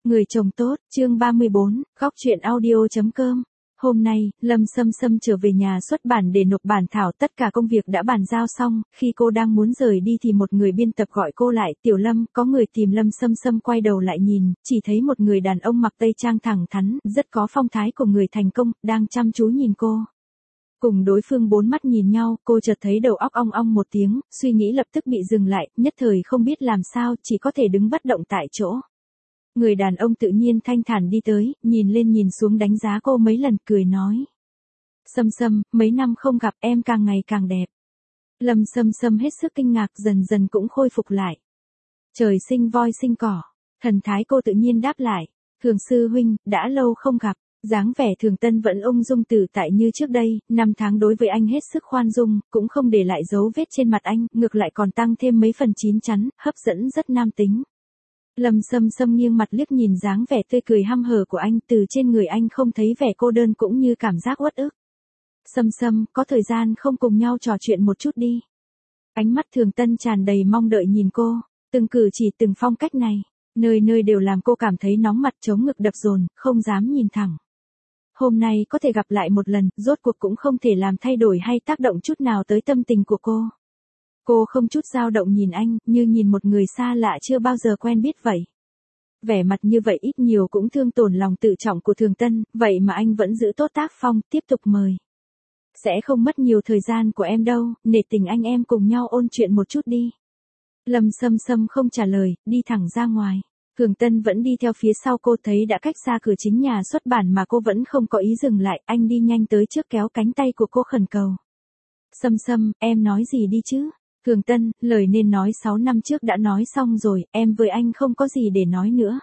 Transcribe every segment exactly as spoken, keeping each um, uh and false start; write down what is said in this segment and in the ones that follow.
Người chồng tốt, chương ba mươi bốn, góc chuyện audio.com. Hôm nay, Lâm Sâm Sâm trở về nhà xuất bản để nộp bản thảo, tất cả công việc đã bàn giao xong, khi cô đang muốn rời đi thì một người biên tập gọi cô lại, "Tiểu Lâm." Có người tìm Lâm Sâm Sâm quay đầu lại nhìn, chỉ thấy một người đàn ông mặc tây trang thẳng thắn, rất có phong thái của người thành công, đang chăm chú nhìn cô. Cùng đối phương bốn mắt nhìn nhau, cô chợt thấy đầu óc ong ong một tiếng, suy nghĩ lập tức bị dừng lại, nhất thời không biết làm sao, chỉ có thể đứng bất động tại chỗ. Người đàn ông tự nhiên thanh thản đi tới, nhìn lên nhìn xuống đánh giá cô mấy lần, cười nói: "Sâm Sâm, mấy năm không gặp em càng ngày càng đẹp." Lâm Sâm Sâm hết sức kinh ngạc, dần dần cũng khôi phục lại. "Trời sinh voi sinh cỏ." Thần thái cô tự nhiên đáp lại: "Thường sư huynh, đã lâu không gặp." Dáng vẻ Thường Tân vẫn ung dung tự tại như trước đây, năm tháng đối với anh hết sức khoan dung, cũng không để lại dấu vết trên mặt anh, ngược lại còn tăng thêm mấy phần chín chắn, hấp dẫn rất nam tính. Lâm Sâm Sâm nghiêng mặt liếc nhìn dáng vẻ tươi cười hăm hở của anh, từ trên người anh không thấy vẻ cô đơn cũng như cảm giác uất ức. "Sâm Sâm, có thời gian không cùng nhau trò chuyện một chút đi?" Ánh mắt Thường Tân tràn đầy mong đợi nhìn cô, từng cử chỉ từng phong cách này, nơi nơi đều làm cô cảm thấy nóng mặt chống ngực đập dồn, không dám nhìn thẳng. Hôm nay có thể gặp lại một lần, rốt cuộc cũng không thể làm thay đổi hay tác động chút nào tới tâm tình của cô. Cô không chút dao động nhìn anh, như nhìn một người xa lạ chưa bao giờ quen biết vậy. Vẻ mặt như vậy ít nhiều cũng thương tổn lòng tự trọng của Thường Tân, vậy mà anh vẫn giữ tốt tác phong, tiếp tục mời. "Sẽ không mất nhiều thời gian của em đâu, nể tình anh em cùng nhau ôn chuyện một chút đi." Lâm Sâm Sâm không trả lời, đi thẳng ra ngoài. Thường Tân vẫn đi theo phía sau cô, thấy đã cách xa cửa chính nhà xuất bản mà cô vẫn không có ý dừng lại, anh đi nhanh tới trước kéo cánh tay của cô khẩn cầu: "Sâm Sâm, em nói gì đi chứ?" "Thường Tân, lời nên nói sáu năm trước đã nói xong rồi, em với anh không có gì để nói nữa."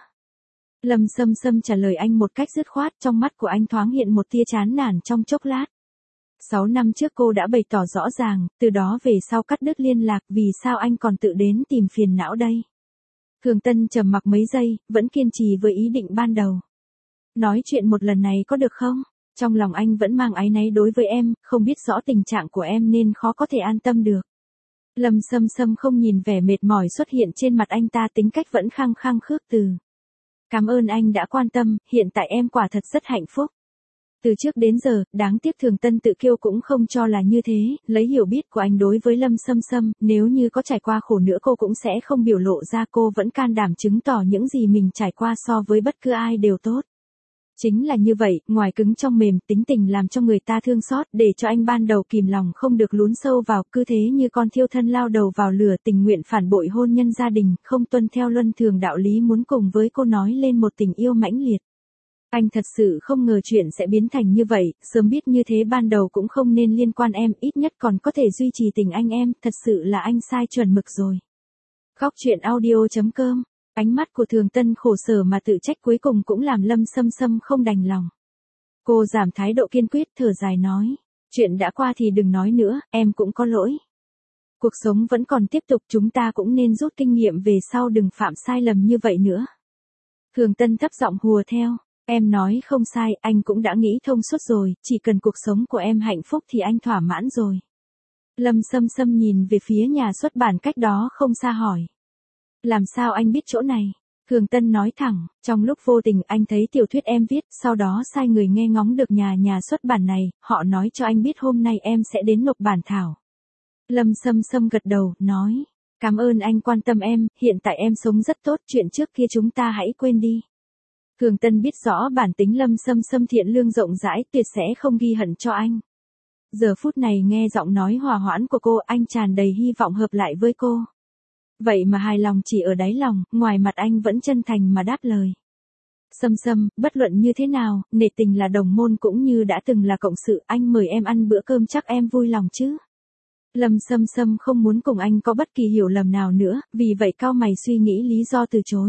Lâm Sâm Sâm trả lời anh một cách dứt khoát, trong mắt của anh thoáng hiện một tia chán nản trong chốc lát. Sáu năm trước cô đã bày tỏ rõ ràng, từ đó về sau cắt đứt liên lạc, vì sao anh còn tự đến tìm phiền não đây? Thường Tân trầm mặc mấy giây, vẫn kiên trì với ý định ban đầu. "Nói chuyện một lần này có được không? Trong lòng anh vẫn mang áy náy đối với em, không biết rõ tình trạng của em nên khó có thể an tâm được." Lâm Sâm Sâm không nhìn vẻ mệt mỏi xuất hiện trên mặt anh ta, tính cách vẫn khăng khăng khước từ. "Cảm ơn anh đã quan tâm, hiện tại em quả thật rất hạnh phúc." Từ trước đến giờ, đáng tiếc Thường Tân tự kiêu cũng không cho là như thế, lấy hiểu biết của anh đối với Lâm Sâm Sâm, nếu như có trải qua khổ nữa cô cũng sẽ không biểu lộ ra, cô vẫn can đảm chứng tỏ những gì mình trải qua so với bất cứ ai đều tốt. Chính là như vậy, ngoài cứng trong mềm, tính tình làm cho người ta thương xót, để cho anh ban đầu kìm lòng không được lún sâu vào, cứ thế như con thiêu thân lao đầu vào lửa, tình nguyện phản bội hôn nhân gia đình, không tuân theo luân thường đạo lý, muốn cùng với cô nói lên một tình yêu mãnh liệt. Anh thật sự không ngờ chuyện sẽ biến thành như vậy, sớm biết như thế ban đầu cũng không nên liên quan em, ít nhất còn có thể duy trì tình anh em, thật sự là anh sai chuẩn mực rồi. Góc chuyện audio.com. Ánh mắt của Thường Tân khổ sở mà tự trách cuối cùng cũng làm Lâm Sâm Sâm không đành lòng. Cô giảm thái độ kiên quyết, thở dài nói: "Chuyện đã qua thì đừng nói nữa, em cũng có lỗi. Cuộc sống vẫn còn tiếp tục, chúng ta cũng nên rút kinh nghiệm về sau đừng phạm sai lầm như vậy nữa." Thường Tân thấp giọng hùa theo: "Em nói không sai, anh cũng đã nghĩ thông suốt rồi, chỉ cần cuộc sống của em hạnh phúc thì anh thỏa mãn rồi." Lâm Sâm Sâm nhìn về phía nhà xuất bản cách đó không xa hỏi: "Làm sao anh biết chỗ này?" Thường Tân nói thẳng: "Trong lúc vô tình anh thấy tiểu thuyết em viết, sau đó sai người nghe ngóng được nhà nhà xuất bản này, họ nói cho anh biết hôm nay em sẽ đến nộp bản thảo." Lâm Sâm Sâm gật đầu, nói: "Cảm ơn anh quan tâm em, hiện tại em sống rất tốt, chuyện trước kia chúng ta hãy quên đi." Thường Tân biết rõ bản tính Lâm Sâm Sâm thiện lương rộng rãi, tuyệt sẽ không ghi hận cho anh. Giờ phút này nghe giọng nói hòa hoãn của cô, anh tràn đầy hy vọng hợp lại với cô. Vậy mà hài lòng chỉ ở đáy lòng, ngoài mặt anh vẫn chân thành mà đáp lời: "Sâm Sâm, bất luận như thế nào, nể tình là đồng môn cũng như đã từng là cộng sự, anh mời em ăn bữa cơm chắc em vui lòng chứ?" Lâm Sâm Sâm không muốn cùng anh có bất kỳ hiểu lầm nào nữa, vì vậy cau mày suy nghĩ lý do từ chối.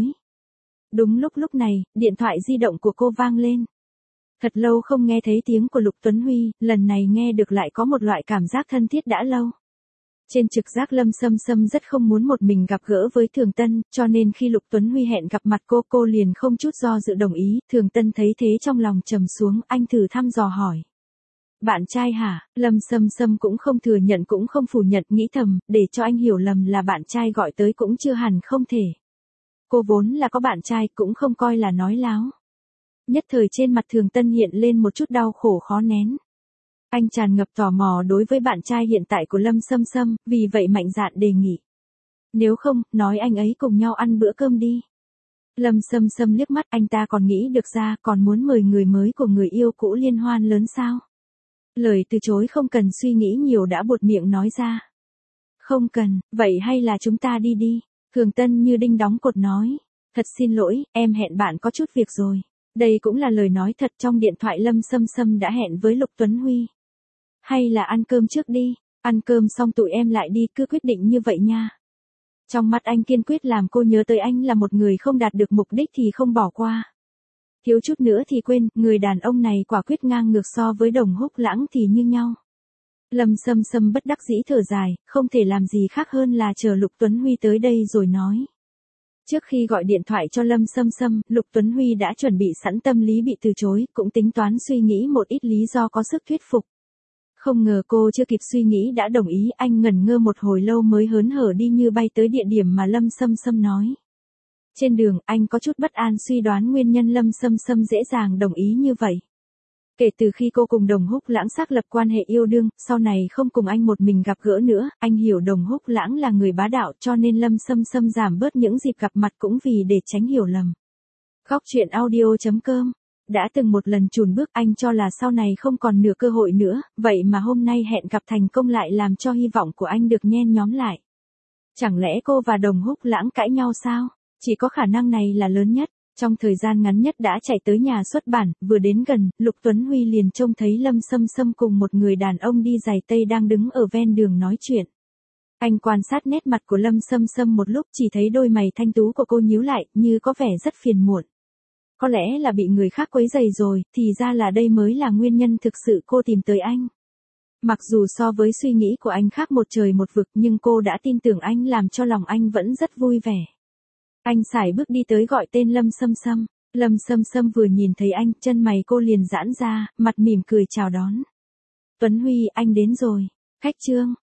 Đúng lúc lúc này, điện thoại di động của cô vang lên. Thật lâu không nghe thấy tiếng của Lục Tuấn Huy, lần này nghe được lại có một loại cảm giác thân thiết đã lâu. Trên trực giác Lâm Sâm Sâm rất không muốn một mình gặp gỡ với Thường Tân, cho nên khi Lục Tuấn Huy hẹn gặp mặt cô, cô liền không chút do dự đồng ý. Thường Tân thấy thế trong lòng trầm xuống, anh thử thăm dò hỏi: "Bạn trai hả?" Lâm Sâm Sâm cũng không thừa nhận cũng không phủ nhận, nghĩ thầm, để cho anh hiểu lầm là bạn trai gọi tới cũng chưa hẳn không thể. Cô vốn là có bạn trai cũng không coi là nói láo. Nhất thời trên mặt Thường Tân hiện lên một chút đau khổ khó nén. Anh tràn ngập tò mò đối với bạn trai hiện tại của Lâm Sâm Sâm, vì vậy mạnh dạn đề nghị. Nếu không, nói anh ấy cùng nhau ăn bữa cơm đi. Lâm Sâm Sâm liếc mắt, anh ta còn nghĩ được ra, còn muốn mời người mới của người yêu cũ liên hoan lớn sao? Lời từ chối không cần suy nghĩ nhiều đã buột miệng nói ra. Không cần, vậy hay là chúng ta đi đi. Thường Tân như đinh đóng cột nói. Thật xin lỗi, em hẹn bạn có chút việc rồi. Đây cũng là lời nói thật, trong điện thoại Lâm Sâm Sâm đã hẹn với Lục Tuấn Huy. Hay là ăn cơm trước đi, ăn cơm xong tụi em lại đi, cứ quyết định như vậy nha. Trong mắt anh kiên quyết làm cô nhớ tới anh là một người không đạt được mục đích thì không bỏ qua. Thiếu chút nữa thì quên, người đàn ông này quả quyết ngang ngược so với Đồng Húc Lãng thì như nhau. Lâm Sâm Sâm bất đắc dĩ thở dài, không thể làm gì khác hơn là chờ Lục Tuấn Huy tới đây rồi nói. Trước khi gọi điện thoại cho Lâm Sâm Sâm, Lục Tuấn Huy đã chuẩn bị sẵn tâm lý bị từ chối, cũng tính toán suy nghĩ một ít lý do có sức thuyết phục. Không ngờ cô chưa kịp suy nghĩ đã đồng ý, anh ngẩn ngơ một hồi lâu mới hớn hở đi như bay tới địa điểm mà Lâm Sâm Sâm nói. Trên đường, anh có chút bất an suy đoán nguyên nhân Lâm Sâm Sâm dễ dàng đồng ý như vậy. Kể từ khi cô cùng Đồng Húc Lãng xác lập quan hệ yêu đương, sau này không cùng anh một mình gặp gỡ nữa, anh hiểu Đồng Húc Lãng là người bá đạo cho nên Lâm Sâm Sâm giảm bớt những dịp gặp mặt cũng vì để tránh hiểu lầm. Góc truyện audio chấm com. Đã từng một lần chùn bước anh cho là sau này không còn nửa cơ hội nữa, vậy mà hôm nay hẹn gặp thành công lại làm cho hy vọng của anh được nhen nhóm lại. Chẳng lẽ cô và Đồng Húc Lãng cãi nhau sao? Chỉ có khả năng này là lớn nhất. Trong thời gian ngắn nhất đã chạy tới nhà xuất bản, vừa đến gần, Lục Tuấn Huy liền trông thấy Lâm Sâm Sâm cùng một người đàn ông đi giày tây đang đứng ở ven đường nói chuyện. Anh quan sát nét mặt của Lâm Sâm Sâm một lúc, chỉ thấy đôi mày thanh tú của cô nhíu lại, như có vẻ rất phiền muộn. Có lẽ là bị người khác quấy rầy rồi, thì ra là đây mới là nguyên nhân thực sự cô tìm tới anh. Mặc dù so với suy nghĩ của anh khác một trời một vực, nhưng cô đã tin tưởng anh làm cho lòng anh vẫn rất vui vẻ. Anh sải bước đi tới gọi tên Lâm Sâm Sâm. Lâm Sâm Sâm vừa nhìn thấy anh, chân mày cô liền giãn ra, mặt mỉm cười chào đón. Tuấn Huy, anh đến rồi. Khách Trương.